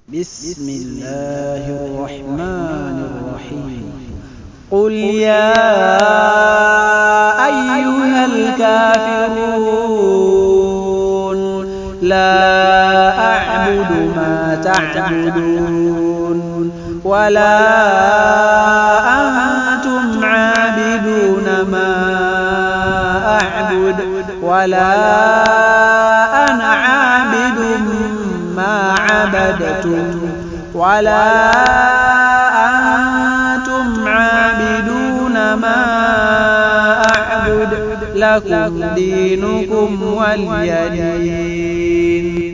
بسم الله الرحمن الرحيم قل يا أيها الكافرون لا أعبد ما تعبدون ولا أنتم عابدون ما أعبد ولا أنا عابد ما عبدتم ولا أنتم عابدون ما أعبد لكم دينكم ولي دين.